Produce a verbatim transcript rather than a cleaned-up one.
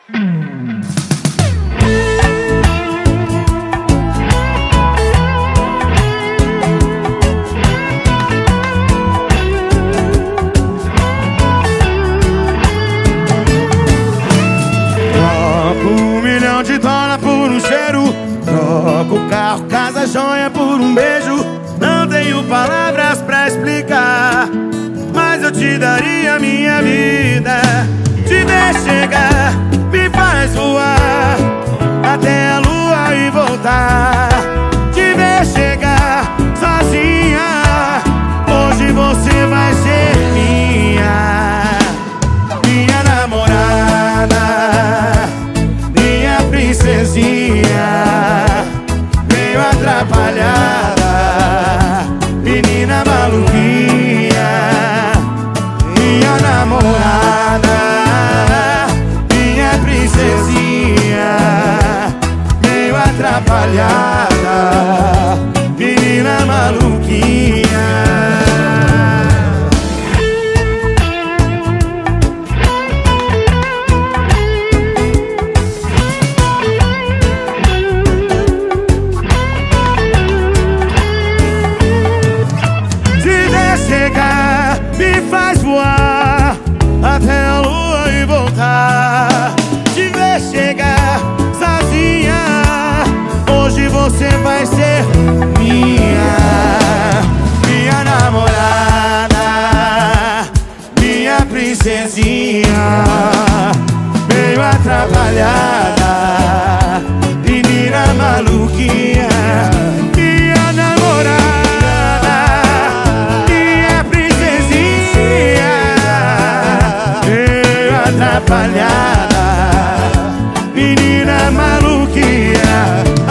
De dólar por um cheiro, troco carro, casa, joia por um beijo. Não tenho palavras pra explicar, mas eu te daria minha vida. Te ver chegar, me faz voar até a lua e voltar. Te ver chegar sozinha, hoje você vai ser minha, minha namorada, princesinha, meio atrapalhada, menina maluquinha, minha namorada, minha princesinha, meio atrapalhada, menina maluquinha. Me faz voar até a lua e voltar. Te ver chegar sozinha, hoje você vai ser minha, minha namorada, minha princesinha, meio atrapalhada, menina maluquinha. Minha namorada, atrapalhada, menina maluquinha.